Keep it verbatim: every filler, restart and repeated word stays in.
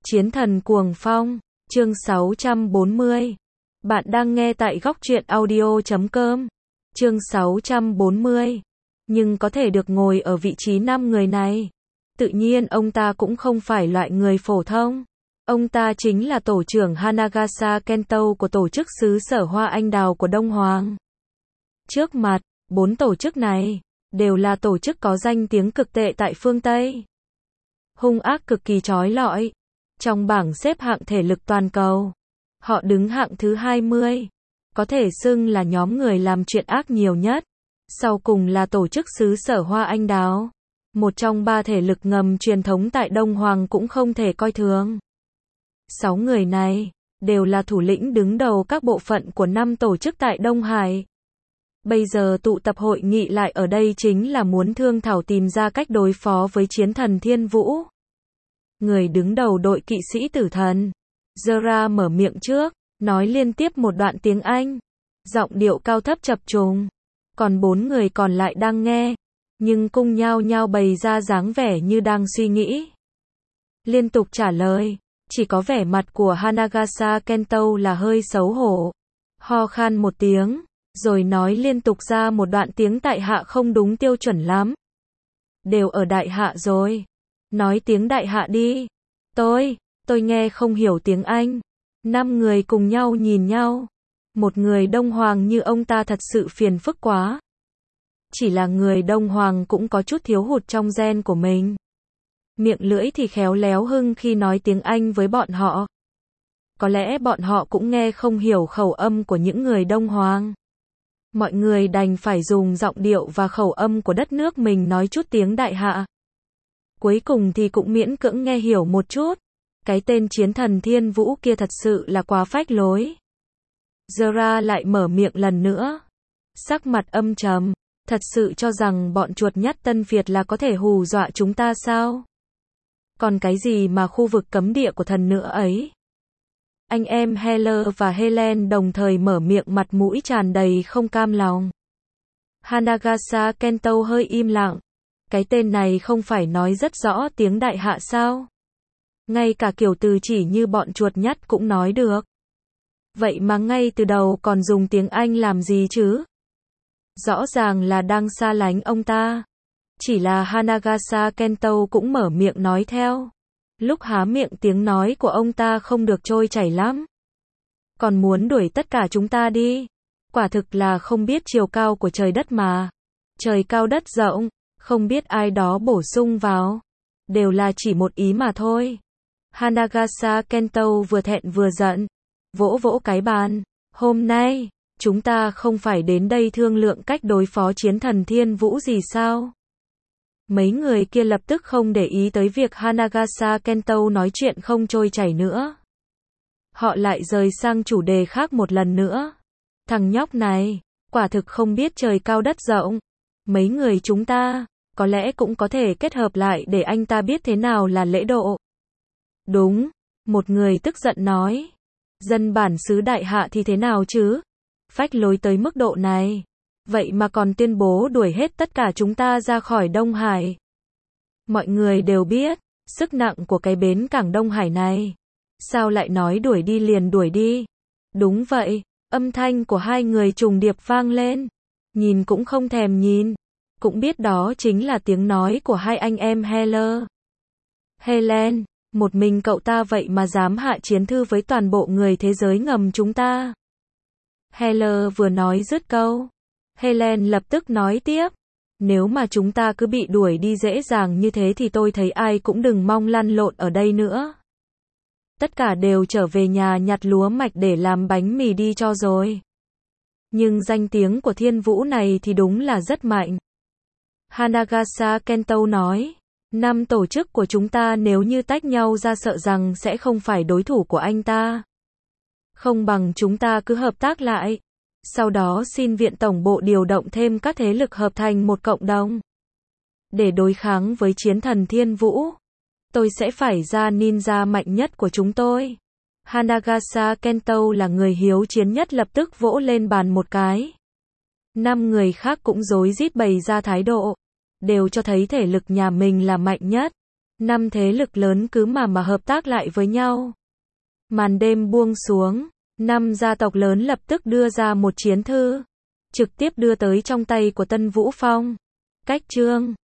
Chiến thần cuồng phong, chương sáu trăm bốn mươi. Bạn đang nghe tại góc truyện audio chấm com. Chương sáu trăm bốn mươi. Nhưng có thể được ngồi ở vị trí năm người này. Tự nhiên ông ta cũng không phải loại người phổ thông. Ông ta chính là tổ trưởng Hanagasa Kento của tổ chức xứ sở Hoa Anh Đào của Đông Hoàng. Trước mặt, bốn tổ chức này, đều là tổ chức có danh tiếng cực tệ tại phương Tây. Hung ác cực kỳ chói lọi. Trong bảng xếp hạng thể lực toàn cầu, họ đứng hạng thứ hai mươi. Có thể xưng là nhóm người làm chuyện ác nhiều nhất. Sau cùng là tổ chức xứ sở Hoa Anh Đào. Một trong ba thể lực ngầm truyền thống tại Đông Hoàng cũng không thể coi thường. Sáu người này, đều là thủ lĩnh đứng đầu các bộ phận của năm tổ chức tại Đông Hải. Bây giờ tụ tập hội nghị lại ở đây chính là muốn thương thảo tìm ra cách đối phó với chiến thần Thiên Vũ. Người đứng đầu đội kỵ sĩ tử thần, Zera mở miệng trước, nói liên tiếp một đoạn tiếng Anh. Giọng điệu cao thấp chập trùng. Còn bốn người còn lại đang nghe, nhưng cùng nhau nhau bày ra dáng vẻ như đang suy nghĩ. Liên tục trả lời, chỉ có vẻ mặt của Hanagasa Kento là hơi xấu hổ. Ho khan một tiếng, rồi nói liên tục ra một đoạn tiếng tại hạ không đúng tiêu chuẩn lắm. Đều ở đại hạ rồi. Nói tiếng đại hạ đi. Tôi, tôi nghe không hiểu tiếng Anh. Năm người cùng nhau nhìn nhau. Một người Đông Hoàng như ông ta thật sự phiền phức quá. Chỉ là người Đông Hoàng cũng có chút thiếu hụt trong gen của mình. Miệng lưỡi thì khéo léo hưng khi nói tiếng Anh với bọn họ. Có lẽ bọn họ cũng nghe không hiểu khẩu âm của những người Đông Hoàng. Mọi người đành phải dùng giọng điệu và khẩu âm của đất nước mình nói chút tiếng đại hạ. Cuối cùng thì cũng miễn cưỡng nghe hiểu một chút. Cái tên chiến thần Thiên Vũ kia thật sự là quá phách lối. Zera lại mở miệng lần nữa. Sắc mặt âm trầm. Thật sự cho rằng bọn chuột nhắt Tân Việt là có thể hù dọa chúng ta sao? Còn cái gì mà khu vực cấm địa của thần nữa ấy? Anh em Heller và Helen đồng thời mở miệng, mặt mũi tràn đầy không cam lòng. Hanagasa Kento hơi im lặng. Cái tên này không phải nói rất rõ tiếng đại hạ sao? Ngay cả kiểu từ chỉ như bọn chuột nhắt cũng nói được. Vậy mà ngay từ đầu còn dùng tiếng Anh làm gì chứ? Rõ ràng là đang xa lánh ông ta. Chỉ là Hanagasa Kento cũng mở miệng nói theo. Lúc há miệng tiếng nói của ông ta không được trôi chảy lắm. Còn muốn đuổi tất cả chúng ta đi. Quả thực là không biết chiều cao của trời đất mà. Trời cao đất rộng, không biết ai đó bổ sung vào. Đều là chỉ một ý mà thôi. Hanagasa Kento vừa thẹn vừa giận. Vỗ vỗ cái bàn. Hôm nay, chúng ta không phải đến đây thương lượng cách đối phó chiến thần Thiên Vũ gì sao? Mấy người kia lập tức không để ý tới việc Hanagasa Kento nói chuyện không trôi chảy nữa. Họ lại rời sang chủ đề khác một lần nữa. Thằng nhóc này, quả thực không biết trời cao đất rộng. Mấy người chúng ta, có lẽ cũng có thể kết hợp lại để anh ta biết thế nào là lễ độ. Đúng, một người tức giận nói. Dân bản xứ đại hạ thì thế nào chứ? Phách lối tới mức độ này. Vậy mà còn tuyên bố đuổi hết tất cả chúng ta ra khỏi Đông Hải. Mọi người đều biết, sức nặng của cái bến cảng Đông Hải này. Sao lại nói đuổi đi liền đuổi đi? Đúng vậy, âm thanh của hai người trùng điệp vang lên. Nhìn cũng không thèm nhìn. Cũng biết đó chính là tiếng nói của hai anh em Heller. Helen, một mình cậu ta vậy mà dám hạ chiến thư với toàn bộ người thế giới ngầm chúng ta. Heller vừa nói dứt câu. Helen lập tức nói tiếp. Nếu mà chúng ta cứ bị đuổi đi dễ dàng như thế thì tôi thấy ai cũng đừng mong lăn lộn ở đây nữa. Tất cả đều trở về nhà nhặt lúa mạch để làm bánh mì đi cho rồi. Nhưng danh tiếng của Thiên Vũ này thì đúng là rất mạnh. Hanagasa Kento nói. Năm tổ chức của chúng ta nếu như tách nhau ra sợ rằng sẽ không phải đối thủ của anh ta. Không bằng chúng ta cứ hợp tác lại. Sau đó xin viện tổng bộ điều động thêm các thế lực hợp thành một cộng đồng. Để đối kháng với chiến thần Thiên Vũ. Tôi sẽ phải ra ninja mạnh nhất của chúng tôi. Hanagasa Kento là người hiếu chiến nhất lập tức vỗ lên bàn một cái. Năm người khác cũng rối rít bày ra thái độ. Đều cho thấy thể lực nhà mình là mạnh nhất. Năm thế lực lớn cứ mà mà hợp tác lại với nhau. Màn đêm buông xuống, năm gia tộc lớn lập tức đưa ra một chiến thư, trực tiếp đưa tới trong tay của Tân Vũ Phong. Cách chương